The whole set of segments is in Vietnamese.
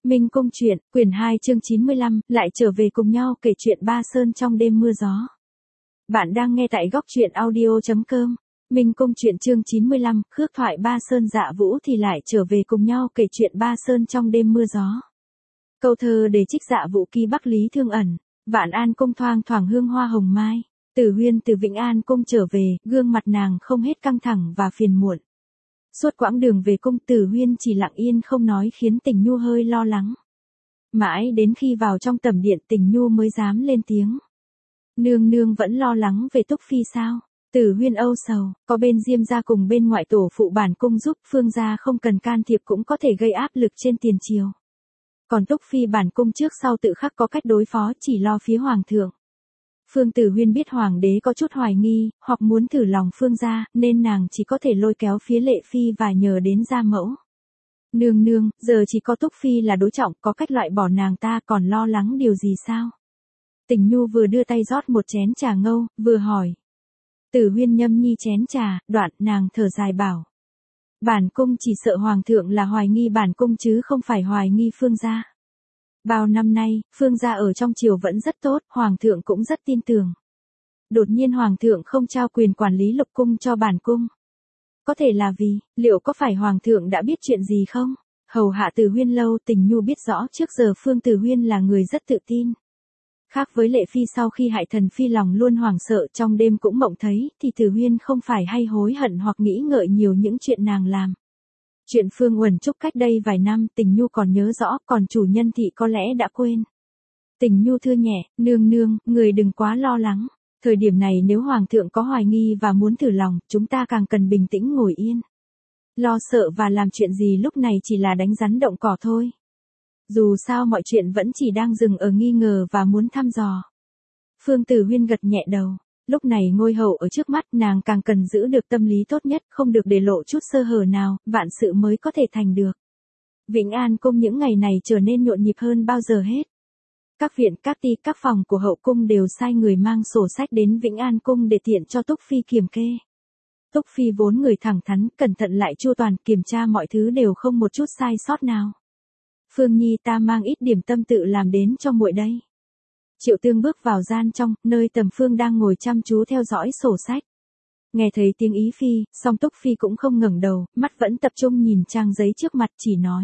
Minh Cung truyện, quyển 2 chương 95, lại trở về cùng nhau kể chuyện Ba Sơn trong đêm mưa gió. Bạn đang nghe tại góc truyện audio.com. Minh Cung truyện chương 95, khước thoại Ba Sơn Dạ Vũ thì lại trở về cùng nhau kể chuyện Ba Sơn trong đêm mưa gió. Câu thơ để trích Dạ Vũ ký Bắc Lý Thương Ẩn, Vạn An Cung thoang thoảng hương hoa hồng mai. Tử Huyên từ Vĩnh An Cung trở về, gương mặt nàng không hết căng thẳng và phiền muộn. Suốt quãng đường về cung Tử Huyên chỉ lặng yên không nói khiến Tình Nhu hơi lo lắng. Mãi đến khi vào trong tẩm điện Tình Nhu mới dám lên tiếng. Nương nương vẫn lo lắng về Túc Phi sao? Tử Huyên âu sầu, có bên Diêm gia cùng bên ngoại tổ phụ bản cung giúp, Phương gia không cần can thiệp cũng có thể gây áp lực trên tiền triều. Còn Túc Phi bản cung trước sau tự khắc có cách đối phó, chỉ lo phía hoàng thượng. Phương Tử Huyên biết hoàng đế có chút hoài nghi, hoặc muốn thử lòng Phương gia, nên nàng chỉ có thể lôi kéo phía Lệ Phi và nhờ đến gia mẫu. Nương nương, giờ chỉ có Túc Phi là đối trọng, có cách loại bỏ nàng ta, còn lo lắng điều gì sao? Tình Nhu vừa đưa tay rót một chén trà ngâu, vừa hỏi. Tử Huyên nhâm nhi chén trà, đoạn nàng thở dài bảo. Bản cung chỉ sợ hoàng thượng là hoài nghi bản cung chứ không phải hoài nghi Phương gia. Bao năm nay, Phương gia ở trong triều vẫn rất tốt, hoàng thượng cũng rất tin tưởng. Đột nhiên hoàng thượng không trao quyền quản lý lục cung cho bản cung. Có thể là vì, liệu có phải hoàng thượng đã biết chuyện gì không? Hầu hạ Tử Huyên lâu, Tình Nhu biết rõ trước giờ Phương Tử Huyên là người rất tự tin. Khác với Lệ Phi sau khi hại Thần Phi lòng luôn hoảng sợ trong đêm cũng mộng thấy, thì Tử Huyên không phải hay hối hận hoặc nghĩ ngợi nhiều những chuyện nàng làm. Chuyện Phương Uẩn Trúc cách đây vài năm Tình Nhu còn nhớ rõ, còn chủ nhân thị có lẽ đã quên. Tình Nhu thưa nhẹ, nương nương, người đừng quá lo lắng. Thời điểm này nếu hoàng thượng có hoài nghi và muốn thử lòng, chúng ta càng cần bình tĩnh ngồi yên. Lo sợ và làm chuyện gì lúc này chỉ là đánh rắn động cỏ thôi. Dù sao mọi chuyện vẫn chỉ đang dừng ở nghi ngờ và muốn thăm dò. Phương Tử Huyên gật nhẹ đầu. Lúc này ngôi hậu ở trước mắt, nàng càng cần giữ được tâm lý tốt nhất, không được để lộ chút sơ hở nào, vạn sự mới có thể thành được. Vĩnh An Cung những ngày này trở nên nhộn nhịp hơn bao giờ hết. Các viện, các ty, các phòng của hậu cung đều sai người mang sổ sách đến Vĩnh An Cung để tiện cho Túc Phi kiểm kê. Túc Phi vốn người thẳng thắn, cẩn thận lại chu toàn, kiểm tra mọi thứ đều không một chút sai sót nào. Phương Nhi, ta mang ít điểm tâm tự làm đến cho muội đây. Triệu Tương bước vào gian trong, nơi Tầm Phương đang ngồi chăm chú theo dõi sổ sách. Nghe thấy tiếng ý phi, song Túc Phi cũng không ngẩng đầu, mắt vẫn tập trung nhìn trang giấy trước mặt, chỉ nói.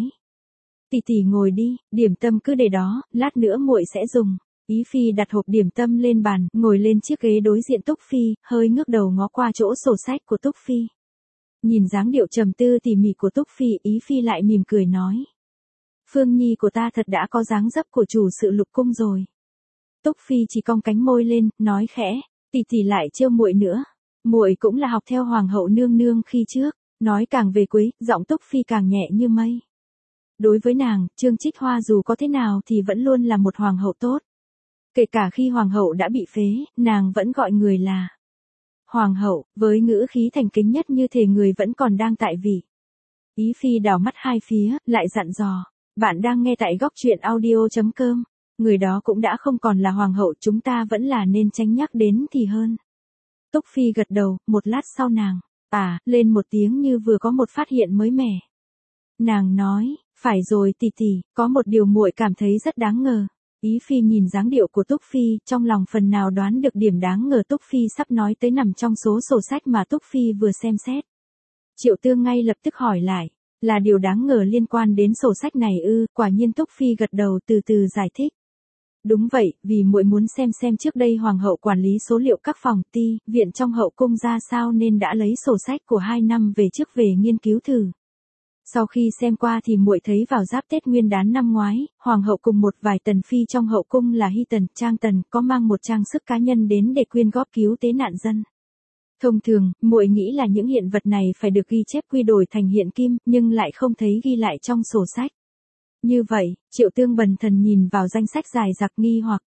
Tỷ tỷ ngồi đi, điểm tâm cứ để đó, lát nữa muội sẽ dùng. Ý phi đặt hộp điểm tâm lên bàn, ngồi lên chiếc ghế đối diện Túc Phi, hơi ngước đầu ngó qua chỗ sổ sách của Túc Phi. Nhìn dáng điệu trầm tư tỉ mỉ của Túc Phi, Ý phi lại mỉm cười nói. Phương Nhi của ta thật đã có dáng dấp của chủ sự lục cung rồi. Túc Phi chỉ cong cánh môi lên, nói khẽ, tỷ tỷ lại trêu muội nữa. Muội cũng là học theo hoàng hậu nương nương khi trước, nói càng về quý, giọng Túc Phi càng nhẹ như mây. Đối với nàng, Trương Trích Hoa dù có thế nào thì vẫn luôn là một hoàng hậu tốt. Kể cả khi hoàng hậu đã bị phế, nàng vẫn gọi người là hoàng hậu, với ngữ khí thành kính nhất như thể người vẫn còn đang tại vị. Ý phi đảo mắt hai phía, lại dặn dò, bạn đang nghe tại góc truyện audio.com. Người đó cũng đã không còn là hoàng hậu, chúng ta vẫn là nên tránh nhắc đến thì hơn. Túc Phi gật đầu, một lát sau nàng, lên một tiếng như vừa có một phát hiện mới mẻ. Nàng nói, phải rồi tỷ tỷ, có một điều muội cảm thấy rất đáng ngờ. Ý phi nhìn dáng điệu của Túc Phi, trong lòng phần nào đoán được điểm đáng ngờ Túc Phi sắp nói tới nằm trong số sổ sách mà Túc Phi vừa xem xét. Triệu Tương ngay lập tức hỏi lại, là điều đáng ngờ liên quan đến sổ sách này ư? Quả nhiên Túc Phi gật đầu từ từ giải thích. Đúng vậy, vì muội muốn xem trước đây hoàng hậu quản lý số liệu các phòng ty, viện trong hậu cung ra sao nên đã lấy sổ sách của 2 năm về trước về nghiên cứu thử. Sau khi xem qua thì muội thấy vào giáp Tết Nguyên đán năm ngoái, hoàng hậu cùng một vài tần phi trong hậu cung là Hy Tần, Trang Tần có mang một trang sức cá nhân đến để quyên góp cứu tế nạn dân. Thông thường, muội nghĩ là những hiện vật này phải được ghi chép quy đổi thành hiện kim, nhưng lại không thấy ghi lại trong sổ sách. Như vậy, Triệu Tương bần thần nhìn vào danh sách dài dặc nghi hoặc.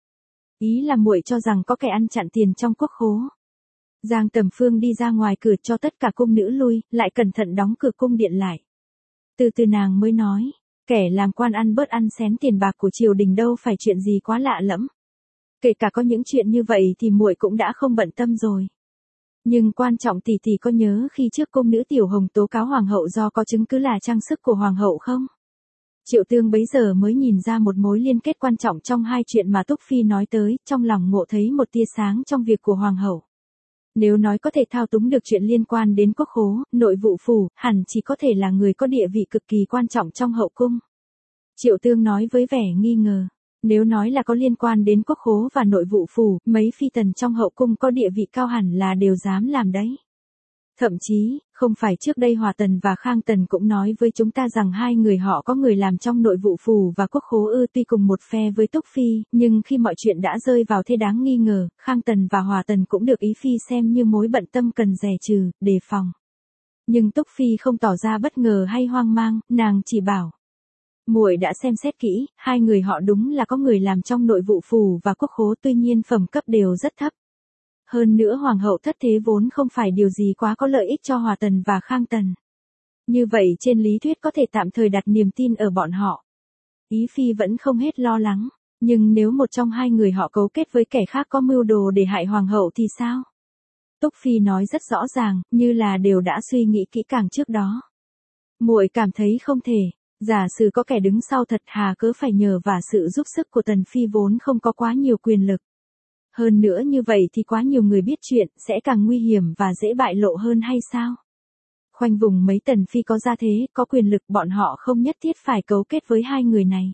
Ý là muội cho rằng có kẻ ăn chặn tiền trong quốc khố. Giang Tầm Phương đi ra ngoài cửa cho tất cả cung nữ lui, lại cẩn thận đóng cửa cung điện lại. Từ từ nàng mới nói, kẻ làm quan ăn bớt ăn xén tiền bạc của triều đình đâu phải chuyện gì quá lạ lẫm. Kể cả có những chuyện như vậy thì muội cũng đã không bận tâm rồi. Nhưng quan trọng tỷ tỷ có nhớ khi trước cung nữ Tiểu Hồng tố cáo hoàng hậu do có chứng cứ là trang sức của hoàng hậu không? Triệu Tương bấy giờ mới nhìn ra một mối liên kết quan trọng trong hai chuyện mà Túc Phi nói tới, trong lòng ngộ thấy một tia sáng trong việc của Hoàng hậu. Nếu nói có thể thao túng được chuyện liên quan đến quốc khố, nội vụ phủ, hẳn chỉ có thể là người có địa vị cực kỳ quan trọng trong hậu cung. Triệu Tương nói với vẻ nghi ngờ. Nếu nói là có liên quan đến quốc khố và nội vụ phủ, mấy phi tần trong hậu cung có địa vị cao hẳn là đều dám làm đấy. Thậm chí, không phải trước đây Hòa Tần và Khang Tần cũng nói với chúng ta rằng hai người họ có người làm trong nội vụ phủ và quốc khố ư. Tuy cùng một phe với Túc Phi, nhưng khi mọi chuyện đã rơi vào thế đáng nghi ngờ, Khang Tần và Hòa Tần cũng được Ý Phi xem như mối bận tâm cần dè trừ, đề phòng. Nhưng Túc Phi không tỏ ra bất ngờ hay hoang mang, nàng chỉ bảo. Muội đã xem xét kỹ, hai người họ đúng là có người làm trong nội vụ phủ và quốc khố, tuy nhiên phẩm cấp đều rất thấp. Hơn nữa Hoàng hậu thất thế vốn không phải điều gì quá có lợi ích cho Hòa Tần và Khang Tần. Như vậy trên lý thuyết có thể tạm thời đặt niềm tin ở bọn họ. Ý Phi vẫn không hết lo lắng, nhưng nếu một trong hai người họ cấu kết với kẻ khác có mưu đồ để hại Hoàng hậu thì sao? Túc Phi nói rất rõ ràng, như là đều đã suy nghĩ kỹ càng trước đó. Muội cảm thấy không thể, giả sử có kẻ đứng sau thật, hà cớ phải nhờ vả sự giúp sức của Tần Phi vốn không có quá nhiều quyền lực. Hơn nữa như vậy thì quá nhiều người biết chuyện, sẽ càng nguy hiểm và dễ bại lộ hơn hay sao? Khoanh vùng mấy Tần Phi có gia thế, có quyền lực, bọn họ không nhất thiết phải cấu kết với hai người này.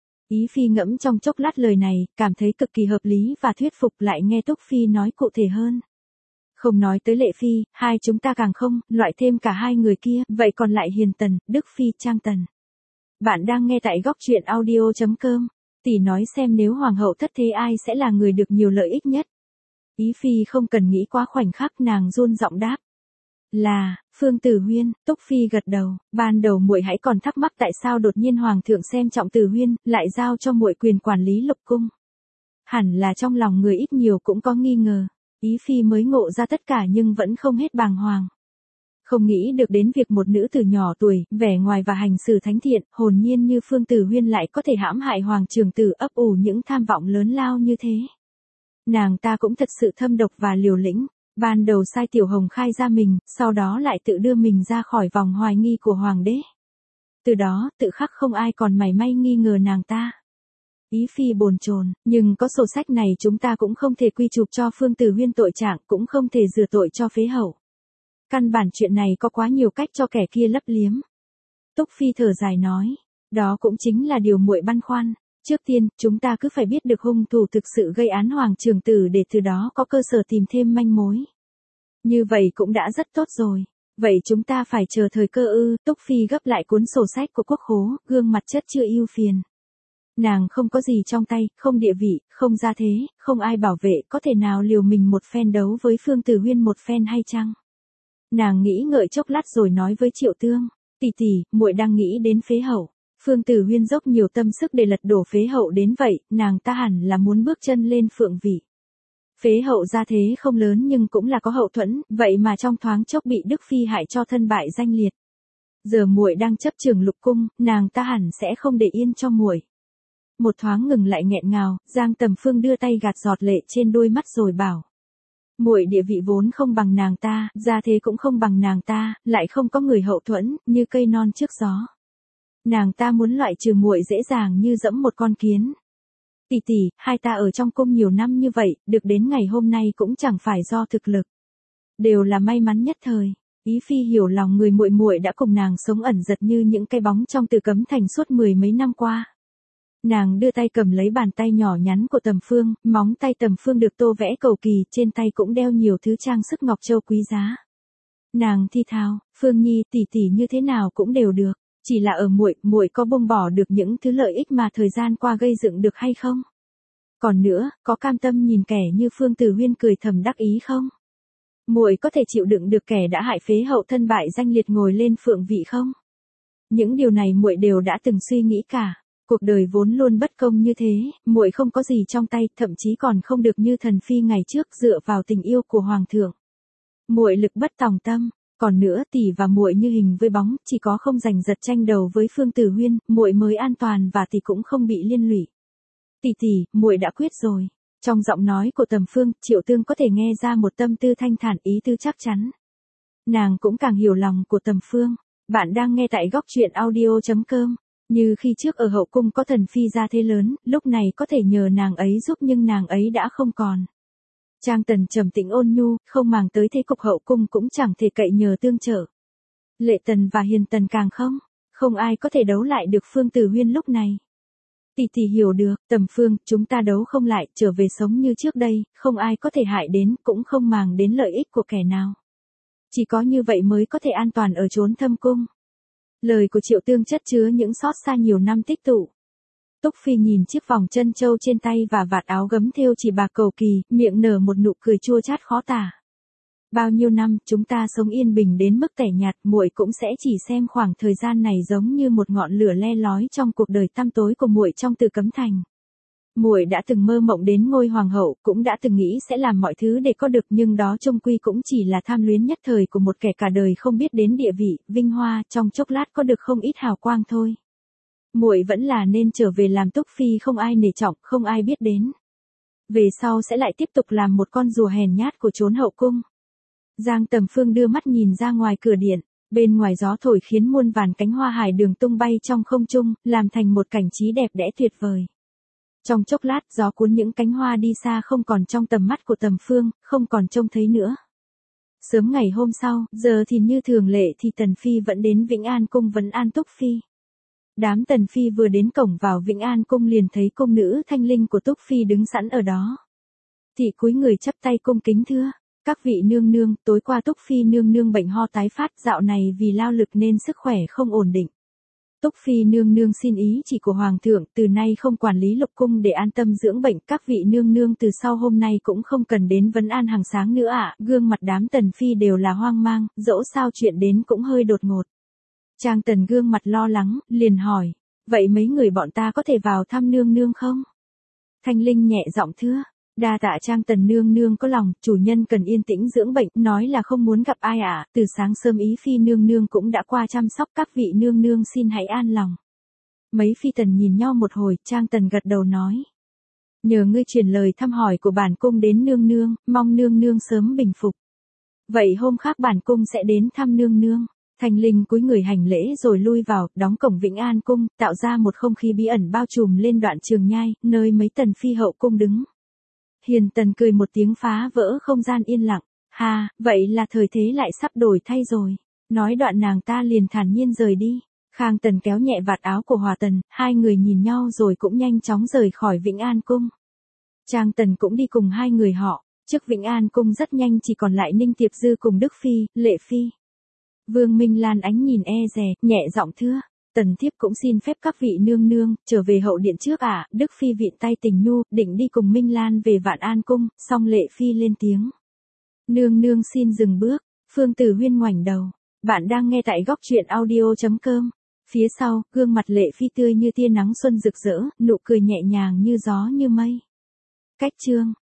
Ý Phi ngẫm trong chốc lát lời này, cảm thấy cực kỳ hợp lý và thuyết phục, lại nghe Túc Phi nói cụ thể hơn. Không nói tới Lệ Phi, hai chúng ta càng không, loại thêm cả hai người kia, vậy còn lại Hiền Tần, Đức Phi, Trang Tần. Bạn đang nghe tại góc truyện audio.com. Tỷ nói xem nếu Hoàng hậu thất thế ai sẽ là người được nhiều lợi ích nhất. Ý Phi không cần nghĩ quá khoảnh khắc, nàng run giọng đáp. Là, Phương Tử Huyên. Túc Phi gật đầu, ban đầu muội hãy còn thắc mắc tại sao đột nhiên Hoàng thượng xem trọng Tử Huyên, lại giao cho muội quyền quản lý lục cung. Hẳn là trong lòng người ít nhiều cũng có nghi ngờ. Ý Phi mới ngộ ra tất cả nhưng vẫn không hết bàng hoàng. Không nghĩ được đến việc một nữ tử nhỏ tuổi, vẻ ngoài và hành xử thánh thiện, hồn nhiên như Phương Tử Huyên lại có thể hãm hại hoàng trưởng tử, ấp ủ những tham vọng lớn lao như thế. Nàng ta cũng thật sự thâm độc và liều lĩnh, ban đầu sai Tiểu Hồng khai ra mình, sau đó lại tự đưa mình ra khỏi vòng hoài nghi của hoàng đế. Từ đó, tự khắc không ai còn mảy may nghi ngờ nàng ta. Ý Phi bồn chồn, nhưng có sổ sách này chúng ta cũng không thể quy chụp cho Phương Tử Huyên tội trạng, cũng không thể rửa tội cho phế hậu. Căn bản chuyện này có quá nhiều cách cho kẻ kia lấp liếm. Túc Phi thở dài nói, đó cũng chính là điều muội băn khoăn. Trước tiên, chúng ta cứ phải biết được hung thủ thực sự gây án hoàng trưởng tử để từ đó có cơ sở tìm thêm manh mối. Như vậy cũng đã rất tốt rồi. Vậy chúng ta phải chờ thời cơ ư? Túc Phi gấp lại cuốn sổ sách của quốc khố, gương mặt chất chứa ưu phiền. Nàng không có gì trong tay, không địa vị, không gia thế, không ai bảo vệ, có thể nào liều mình một phen đấu với Phương Tử Huyên một phen hay chăng? Nàng nghĩ ngợi chốc lát rồi nói với Triệu Tương, tỷ tỷ, muội đang nghĩ đến phế hậu. Phương Tử Huyên dốc nhiều tâm sức để lật đổ phế hậu đến vậy, nàng ta hẳn là muốn bước chân lên phượng vị. Phế hậu gia thế không lớn nhưng cũng là có hậu thuẫn, vậy mà trong thoáng chốc bị Đức Phi hại cho thân bại danh liệt. Giờ muội đang chấp trường lục cung, nàng ta hẳn sẽ không để yên cho muội. Một thoáng ngừng lại nghẹn ngào, Giang Tầm Phương đưa tay gạt giọt lệ trên đôi mắt rồi bảo. Muội địa vị vốn không bằng nàng ta, gia thế cũng không bằng nàng ta, lại không có người hậu thuẫn, như cây non trước gió. Nàng ta muốn loại trừ muội dễ dàng như dẫm một con kiến. Tỷ tỷ, hai ta ở trong cung nhiều năm như vậy, được đến ngày hôm nay cũng chẳng phải do thực lực. Đều là may mắn nhất thời. Ý Phi hiểu lòng người muội muội đã cùng nàng sống ẩn giật như những cái bóng trong Từ Cấm Thành suốt 10 mấy năm qua. Nàng đưa tay cầm lấy bàn tay nhỏ nhắn của Tầm Phương, móng tay Tầm Phương được tô vẽ cầu kỳ, trên tay cũng đeo nhiều thứ trang sức ngọc châu quý giá. Nàng thi thào, Phương Nhi tỷ tỷ như thế nào cũng đều được, chỉ là ở muội có buông bỏ được những thứ lợi ích mà thời gian qua gây dựng được hay không? Còn nữa, có cam tâm nhìn kẻ như Phương Tử Huyên cười thầm đắc ý không? Muội có thể chịu đựng được kẻ đã hại phế hậu thân bại danh liệt ngồi lên phượng vị không? Những điều này muội đều đã từng suy nghĩ cả. Cuộc đời vốn luôn bất công như thế, muội không có gì trong tay, thậm chí còn không được như thần phi ngày trước dựa vào tình yêu của hoàng thượng. Muội lực bất tòng tâm, còn nữa tỷ và muội như hình với bóng, chỉ có không giành giật tranh đầu với Phương Tử Huyên, muội mới an toàn và tỷ cũng không bị liên lụy. Tỷ tỷ, muội đã quyết rồi. Trong giọng nói của Tầm Phương, Triệu Tương có thể nghe ra một tâm tư thanh thản, ý tư chắc chắn. Nàng cũng càng hiểu lòng của Tầm Phương. Bạn đang nghe tại góc truyện audio.com. Như khi trước ở hậu cung có Tần Phi gia thế lớn, lúc này có thể nhờ nàng ấy giúp nhưng nàng ấy đã không còn. Trang Tần trầm tĩnh ôn nhu, không màng tới thế cục hậu cung cũng chẳng thể cậy nhờ tương trợ. Lệ Tần và Hiền Tần càng không ai có thể đấu lại được Phương Tử Huyên lúc này. Tỷ hiểu được, Tầm Phương, chúng ta đấu không lại, trở về sống như trước đây, không ai có thể hại đến, cũng không màng đến lợi ích của kẻ nào. Chỉ có như vậy mới có thể an toàn ở chốn thâm cung. Lời của Triệu Tương chất chứa những xót xa nhiều năm tích tụ. Túc Phi nhìn chiếc vòng chân châu trên tay và vạt áo gấm thêu chỉ bạc cầu kỳ, miệng nở một nụ cười chua chát khó tả. Bao nhiêu năm chúng ta sống yên bình đến mức tẻ nhạt, muội cũng sẽ chỉ xem khoảng thời gian này giống như một ngọn lửa le lói trong cuộc đời tăm tối của muội trong Tử Cấm Thành. Muội đã từng mơ mộng đến ngôi hoàng hậu, cũng đã từng nghĩ sẽ làm mọi thứ để có được, nhưng đó chung quy cũng chỉ là tham luyến nhất thời của một kẻ cả đời không biết đến địa vị, vinh hoa, trong chốc lát có được không ít hào quang thôi. Muội vẫn là nên trở về làm Túc Phi không ai nể trọng, không ai biết đến. Về sau sẽ lại tiếp tục làm một con rùa hèn nhát của chốn hậu cung. Giang Tầm Phương đưa mắt nhìn ra ngoài cửa điện, bên ngoài gió thổi khiến muôn vàn cánh hoa hải đường tung bay trong không trung, làm thành một cảnh trí đẹp đẽ tuyệt vời. Trong chốc lát gió cuốn những cánh hoa đi xa không còn trong tầm mắt của Tầm Phương, không còn trông thấy nữa. Sớm ngày hôm sau, giờ thì như thường lệ thì Tần Phi vẫn đến Vĩnh An Cung vấn an Túc Phi. Đám Tần Phi vừa đến cổng vào Vĩnh An Cung liền thấy cung nữ Thanh Linh của Túc Phi đứng sẵn ở đó. Thị cúi người chắp tay cung kính thưa. Các vị nương nương, tối qua Túc Phi nương nương bệnh ho tái phát, dạo này vì lao lực nên sức khỏe không ổn định. Túc Phi nương nương xin ý chỉ của Hoàng thượng, từ nay không quản lý lục cung để an tâm dưỡng bệnh, các vị nương nương từ sau hôm nay cũng không cần đến vấn an hàng sáng nữa ạ. Gương mặt đám Tần Phi đều là hoang mang, dẫu sao chuyện đến cũng hơi đột ngột. Trang Tần gương mặt lo lắng, liền hỏi, vậy mấy người bọn ta có thể vào thăm nương nương không? Thanh Linh nhẹ giọng thưa. Đa tạ Trang Tần nương nương có lòng, chủ nhân cần yên tĩnh dưỡng bệnh, nói là không muốn gặp ai ạ. Từ sáng sớm Ý Phi nương nương cũng đã qua chăm sóc, các vị nương nương xin hãy an lòng. Mấy phi tần nhìn nhau một hồi, Trang Tần gật đầu nói. Nhờ ngươi truyền lời thăm hỏi của bản cung đến nương nương, mong nương nương sớm bình phục. Vậy hôm khác bản cung sẽ đến thăm nương nương. Thanh Linh cúi người hành lễ rồi lui vào, đóng cổng Vĩnh An Cung, tạo ra một không khí bí ẩn bao trùm lên đoạn trường nhai, nơi mấy Tần Phi hậu cung đứng. Hiền Tần cười một tiếng phá vỡ không gian yên lặng. Ha, vậy là thời thế lại sắp đổi thay rồi. Nói đoạn nàng ta liền thản nhiên rời đi. Khang Tần kéo nhẹ vạt áo của Hòa Tần, hai người nhìn nhau rồi cũng nhanh chóng rời khỏi Vĩnh An Cung. Trang Tần cũng đi cùng hai người họ. Trước Vĩnh An Cung rất nhanh chỉ còn lại Ninh Tiệp Dư cùng Đức Phi, Lệ Phi. Vương Minh Lan ánh nhìn e dè, nhẹ giọng thưa. Tần thiếp cũng xin phép các vị nương nương, trở về hậu điện trước ạ. Đức Phi vịn tay Tình Nhu, định đi cùng Minh Lan về Vạn An Cung, song Lệ Phi lên tiếng. Nương nương xin dừng bước. Phương Tử Huyên ngoảnh đầu. Bạn đang nghe tại góc truyện audio.com. Phía sau, gương mặt Lệ Phi tươi như tia nắng xuân rực rỡ, nụ cười nhẹ nhàng như gió như mây. Cách chương.